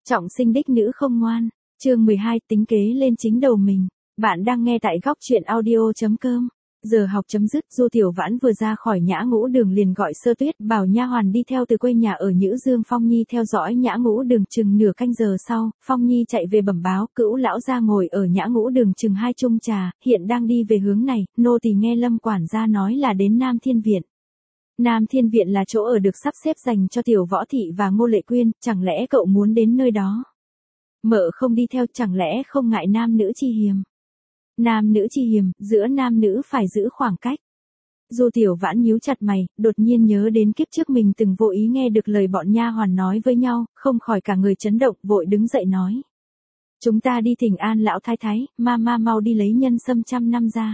Trọng sinh đích nữ không ngoan. Chương 12 tính kế lên chính đầu mình. Bạn đang nghe tại góc truyện audio.com. Giờ học chấm dứt, Du Tiểu Vãn vừa ra khỏi Nhã Ngũ Đường liền gọi Sơ Tuyết bảo nha hoàn đi theo từ quê nhà ở Nhữ Dương. Phong Nhi theo dõi Nhã Ngũ Đường chừng nửa canh giờ sau, Phong Nhi chạy về bẩm báo Cữu lão gia ngồi ở Nhã Ngũ Đường chừng 2 chung trà, hiện đang đi về hướng này, nô tỳ nghe Lâm quản gia nói là đến Nam Thiên Viện. Nam Thiên Viện là chỗ ở được sắp xếp dành cho Tiểu Võ Thị và Ngô Lệ Quyên, chẳng lẽ cậu muốn đến nơi đó? Mợ không đi theo, chẳng lẽ không ngại nam nữ chi hiềm? Nam nữ chi hiềm, giữa nam nữ phải giữ khoảng cách. Du Tiểu Vãn nhíu chặt mày, đột nhiên nhớ đến kiếp trước mình từng vô ý nghe được lời bọn nha hoàn nói với nhau, không khỏi cả người chấn động, vội đứng dậy nói. Chúng ta đi thỉnh an lão thái thái, ma mau đi lấy nhân sâm 100 năm ra.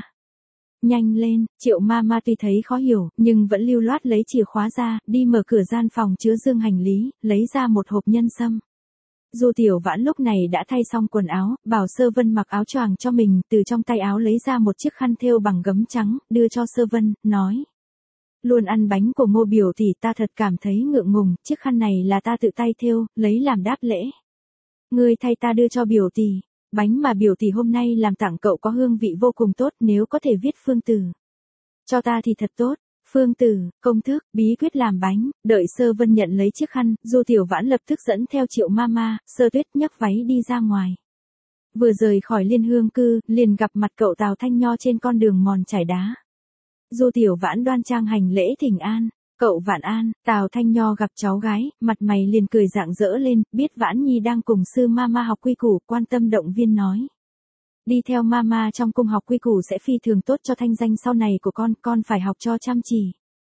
Nhanh lên, Triệu ma tuy thấy khó hiểu, nhưng vẫn lưu loát lấy chìa khóa ra, đi mở cửa gian phòng chứa dương hành lý, lấy ra một hộp nhân sâm. Du Tiểu Vãn lúc này đã thay xong quần áo, bảo Sơ Vân mặc áo choàng cho mình, từ trong tay áo lấy ra một chiếc khăn thêu bằng gấm trắng, đưa cho Sơ Vân, nói. Luôn ăn bánh của Ngô biểu thì ta thật cảm thấy ngượng ngùng, chiếc khăn này là ta tự tay thêu, lấy làm đáp lễ. Ngươi thay ta đưa cho biểu tỷ. Bánh mà biểu tỷ hôm nay làm tặng cậu có hương vị vô cùng tốt, nếu có thể viết phương từ cho ta thì thật tốt. Phương từ, công thức, bí quyết làm bánh. Đợi Sơ Vân nhận lấy chiếc khăn, Du Tiểu Vãn lập tức dẫn theo Triệu Mama, Sơ Tuyết nhấc váy đi ra ngoài. Vừa rời khỏi Liên Hương Cư, liền gặp mặt cậu Tào Thanh Nho trên con đường mòn trải đá. Du Tiểu Vãn đoan trang hành lễ thỉnh an. Cậu Vãn an. Tào Thanh Nho gặp cháu gái, mặt mày liền cười rạng rỡ lên, biết Vãn Nhi đang cùng sư Mama học quy củ, quan tâm động viên nói. Đi theo Mama trong cung học quy củ sẽ phi thường tốt cho thanh danh sau này của con phải học cho chăm chỉ.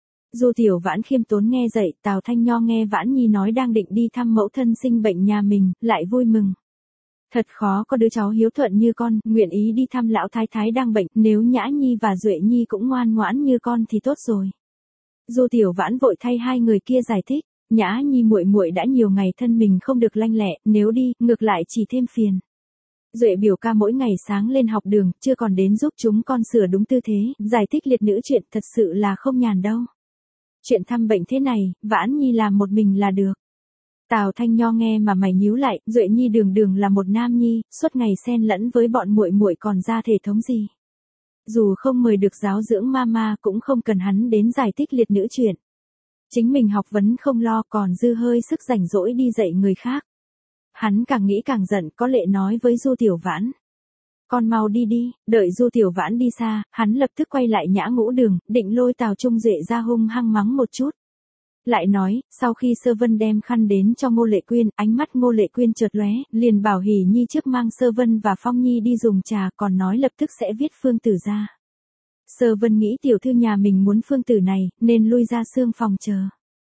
Du Tiểu Vãn khiêm tốn nghe dạy, Tào Thanh Nho nghe Vãn Nhi nói đang định đi thăm mẫu thân sinh bệnh nhà mình, lại vui mừng. Thật khó có đứa cháu hiếu thuận như con, nguyện ý đi thăm lão thái thái đang bệnh, nếu Nhã Nhi và Duệ Nhi cũng ngoan ngoãn như con thì tốt rồi. Du Tiểu Vãn vội thay hai người kia giải thích, Nhã Nhi muội muội đã nhiều ngày thân mình không được lanh lẹ, nếu đi, ngược lại chỉ thêm phiền. Duệ biểu ca mỗi ngày sáng lên học đường, chưa còn đến giúp chúng con sửa đúng tư thế, giải thích liệt nữ chuyện thật sự là không nhàn đâu. Chuyện thăm bệnh thế này, Vãn Nhi làm một mình là được. Tào Thanh Nho nghe mà mày nhíu lại, Duệ Nhi đường là một nam nhi, suốt ngày xen lẫn với bọn muội muội còn ra thể thống gì. Dù không mời được giáo dưỡng Mama cũng không cần hắn đến giải thích liệt nữ chuyện. Chính mình học vấn không lo, còn dư hơi sức rảnh rỗi đi dạy người khác. Hắn càng nghĩ càng giận, có lệ nói với Du Tiểu Vãn. Con mau đi đi. Đợi Du Tiểu Vãn đi xa, hắn lập tức quay lại Nhã Ngũ Đường, định lôi Tào Trung Duệ ra hung hăng mắng một chút. Lại nói, sau khi Sơ Vân đem khăn đến cho Ngô Lệ Quyên, ánh mắt Ngô Lệ Quyên chợt lóe, liền bảo Hỉ Nhi trước mang Sơ Vân và Phong Nhi đi dùng trà, còn nói lập tức sẽ viết phương tử ra. Sơ Vân nghĩ tiểu thư nhà mình muốn phương tử này, nên lui ra xương phòng chờ.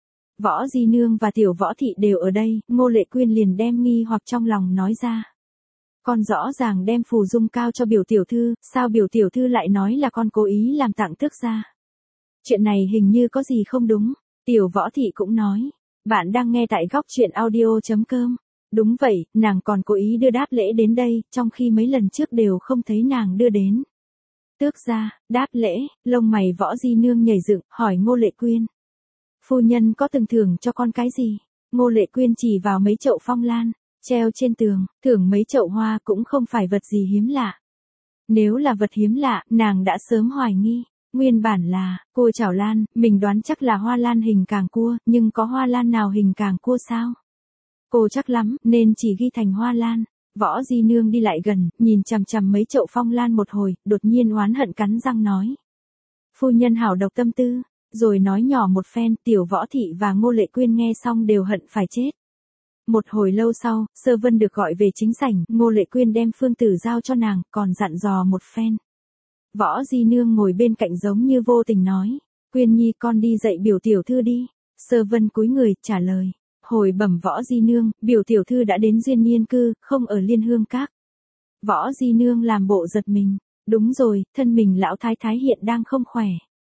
Võ Di Nương và Tiểu Võ Thị đều ở đây, Ngô Lệ Quyên liền đem nghi hoặc trong lòng nói ra. Con rõ ràng đem phù dung cao cho biểu tiểu thư, sao biểu tiểu thư lại nói là con cố ý làm tặng tước ra? Chuyện này hình như có gì không đúng. Tiểu Võ Thị cũng nói. Bạn đang nghe tại góc truyện audio.com. Đúng vậy, nàng còn cố ý đưa đáp lễ đến đây, trong khi mấy lần trước đều không thấy nàng đưa đến. Tước ra, đáp lễ, lông mày Võ Di Nương nhảy dựng, hỏi Ngô Lệ Quyên. Phu nhân có từng thưởng cho con cái gì? Ngô Lệ Quyên chỉ vào mấy chậu phong lan, treo trên tường, thưởng mấy chậu hoa cũng không phải vật gì hiếm lạ. Nếu là vật hiếm lạ, nàng đã sớm hoài nghi. Nguyên bản là, cô chảo lan, mình đoán chắc là hoa lan hình càng cua, nhưng có hoa lan nào hình càng cua sao? Cô chắc lắm, nên chỉ ghi thành hoa lan. Võ Di Nương đi lại gần, nhìn chằm chằm mấy chậu phong lan một hồi, đột nhiên oán hận cắn răng nói. Phu nhân hảo độc tâm tư, rồi nói nhỏ một phen, Tiểu Võ Thị và Ngô Lệ Quyên nghe xong đều hận phải chết. Một hồi lâu sau, Sơ Vân được gọi về chính sảnh, Ngô Lệ Quyên đem phương tử giao cho nàng, còn dặn dò một phen. Võ Di Nương ngồi bên cạnh giống như vô tình nói, Quyên Nhi con đi dạy biểu tiểu thư đi. Sơ Vân cúi người, trả lời, hồi bẩm Võ Di Nương, biểu tiểu thư đã đến Duyên Niên Cư, không ở Liên Hương Các. Võ Di Nương làm bộ giật mình, đúng rồi, thân mình lão thái thái hiện đang không khỏe.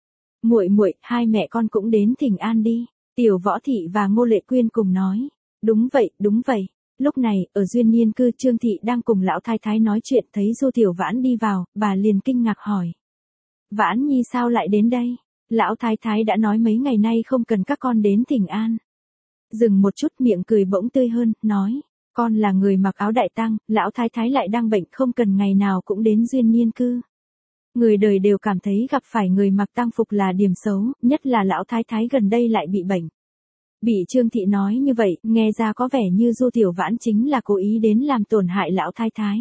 Muội, hai mẹ con cũng đến thỉnh an đi. Tiểu Võ Thị và Ngô Lệ Quyên cùng nói, đúng vậy. Lúc này, ở Duyên Niên Cư Trương Thị đang cùng lão thái thái nói chuyện, thấy Du Tiểu Vãn đi vào, bà liền kinh ngạc hỏi. Vãn Nhi sao lại đến đây? Lão thái thái đã nói mấy ngày nay không cần các con đến thỉnh an. Dừng một chút miệng cười bỗng tươi hơn, nói. Con là người mặc áo đại tăng, lão thái thái lại đang bệnh không cần ngày nào cũng đến duyên niên cư. Người đời đều cảm thấy gặp phải người mặc tang phục là điểm xấu, nhất là lão thái thái gần đây lại bị bệnh. Bị Trương Thị nói như vậy, nghe ra có vẻ như Du Tiểu Vãn chính là cố ý đến làm tổn hại lão thái thái.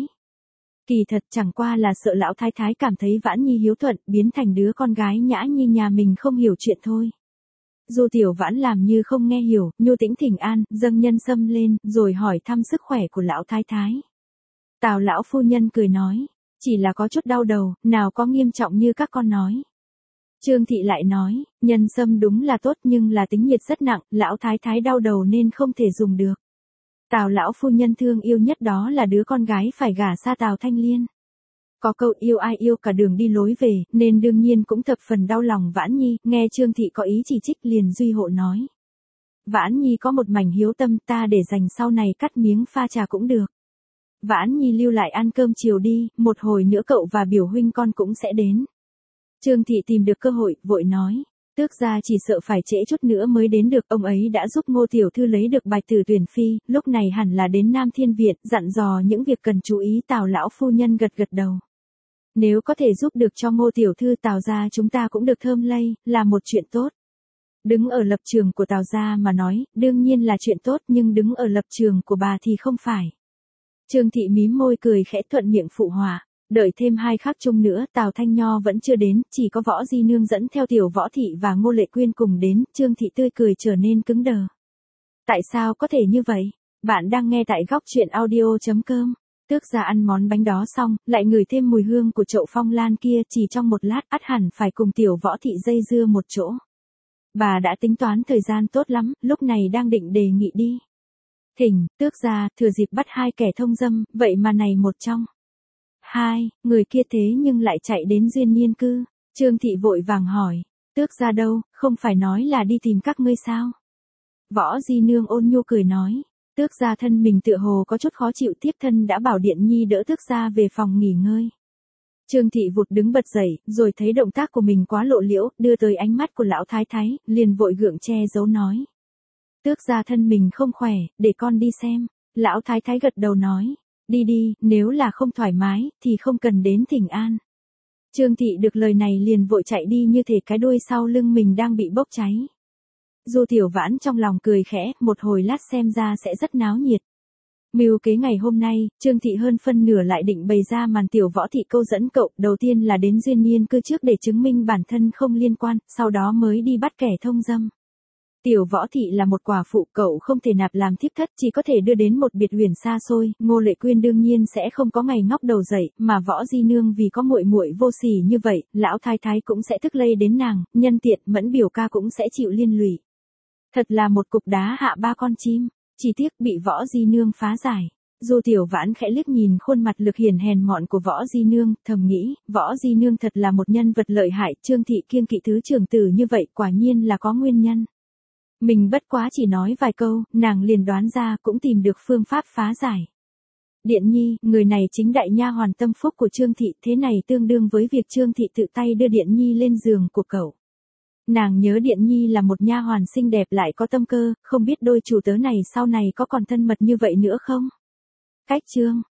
Kỳ thật chẳng qua là sợ lão thái thái cảm thấy Vãn Nhi hiếu thuận, biến thành đứa con gái nhã nhi nhà mình không hiểu chuyện thôi. Du Tiểu Vãn làm như không nghe hiểu, nhu tĩnh thỉnh an, dâng nhân sâm lên, rồi hỏi thăm sức khỏe của lão thái thái. Tào lão phu nhân cười nói, chỉ là có chút đau đầu, nào có nghiêm trọng như các con nói. Trương Thị lại nói, nhân sâm đúng là tốt nhưng là tính nhiệt rất nặng, lão thái thái đau đầu nên không thể dùng được. Tào lão phu nhân thương yêu nhất đó là đứa con gái phải gả xa Tào Thanh Liên. Có câu yêu ai yêu cả đường đi lối về, nên đương nhiên cũng thập phần đau lòng Vãn Nhi, nghe Trương Thị có ý chỉ trích liền duy hộ nói. Vãn Nhi có một mảnh hiếu tâm ta để dành sau này cắt miếng pha trà cũng được. Vãn Nhi lưu lại ăn cơm chiều đi, một hồi nữa cậu và biểu huynh con cũng sẽ đến. Trương Thị tìm được cơ hội, vội nói. Tước gia chỉ sợ phải trễ chút nữa mới đến được, ông ấy đã giúp Ngô Tiểu Thư lấy được bạch tử tuyển phi, lúc này hẳn là đến Nam Thiên Viện, dặn dò những việc cần chú ý. Tào lão phu nhân gật gật đầu. Nếu có thể giúp được cho Ngô Tiểu Thư Tào gia chúng ta cũng được thơm lây, là một chuyện tốt. Đứng ở lập trường của Tào gia mà nói, đương nhiên là chuyện tốt nhưng đứng ở lập trường của bà thì không phải. Trương Thị mím môi cười khẽ thuận miệng phụ họa. Đợi thêm 2 khắc chung nữa, Tào Thanh Nho vẫn chưa đến, chỉ có Võ Di Nương dẫn theo Tiểu Võ Thị và Ngô Lệ Quyên cùng đến, Trương Thị tươi cười trở nên cứng đờ. Tại sao có thể như vậy? Bạn đang nghe tại góc truyện audio.com. Tước gia ăn món bánh đó xong, lại ngửi thêm mùi hương của chậu phong lan kia, chỉ trong một lát ắt hẳn phải cùng Tiểu Võ Thị dây dưa một chỗ. Bà đã tính toán thời gian tốt lắm, lúc này đang định đề nghị đi. Thỉnh, tước gia, thừa dịp bắt 2 kẻ thông dâm, vậy mà này một trong 2, người kia thế nhưng lại chạy đến duyên niên cư. Trương Thị vội vàng hỏi, tước gia đâu, không phải nói là đi tìm các ngươi sao? Võ Di Nương ôn nhu cười nói, tước gia thân mình tựa hồ có chút khó chịu, tiếp thân đã bảo Điện Nhi đỡ tước gia về phòng nghỉ ngơi. Trương Thị vụt đứng bật dậy, rồi thấy động tác của mình quá lộ liễu, đưa tới ánh mắt của lão thái thái, liền vội gượng che giấu nói. Tước gia thân mình không khỏe, để con đi xem. Lão thái thái gật đầu nói. Đi đi, nếu là không thoải mái, thì không cần đến thỉnh an. Trương Thị được lời này liền vội chạy đi như thể cái đuôi sau lưng mình đang bị bốc cháy. Du Tiểu Vãn trong lòng cười khẽ, một hồi lát xem ra sẽ rất náo nhiệt. Mưu kế ngày hôm nay, Trương Thị hơn phân nửa lại định bày ra màn Tiểu Võ Thị câu dẫn cậu, đầu tiên là đến duyên niên cư trước để chứng minh bản thân không liên quan, sau đó mới đi bắt kẻ thông dâm. Tiểu Võ Thị là một quả phụ, cậu không thể nạp làm thiếp thất, chỉ có thể đưa đến một biệt huyền xa xôi. Ngô Lệ Quyên đương nhiên sẽ không có ngày ngóc đầu dậy, mà Võ Di Nương vì có muội muội vô sỉ như vậy, lão thái thái cũng sẽ tức lây đến nàng, nhân tiện Mẫn biểu ca cũng sẽ chịu liên lụy. Thật là một cục đá hạ 3 con chim, chỉ tiếc bị Võ Di Nương phá giải. Du Tiểu Vãn khẽ liếc nhìn khuôn mặt lực hiển hèn mọn của Võ Di Nương, thầm nghĩ, Võ Di Nương thật là một nhân vật lợi hại. Trương Thị kiêng kỵ thứ trưởng tử như vậy, quả nhiên là có nguyên nhân. Mình bất quá chỉ nói vài câu, nàng liền đoán ra, cũng tìm được phương pháp phá giải. Điện Nhi, người này chính đại nha hoàn tâm phúc của Trương Thị, thế này tương đương với việc Trương Thị tự tay đưa Điện Nhi lên giường của cậu. Nàng nhớ Điện Nhi là một nha hoàn xinh đẹp lại có tâm cơ, không biết đôi chủ tớ này sau này có còn thân mật như vậy nữa không? Cách chương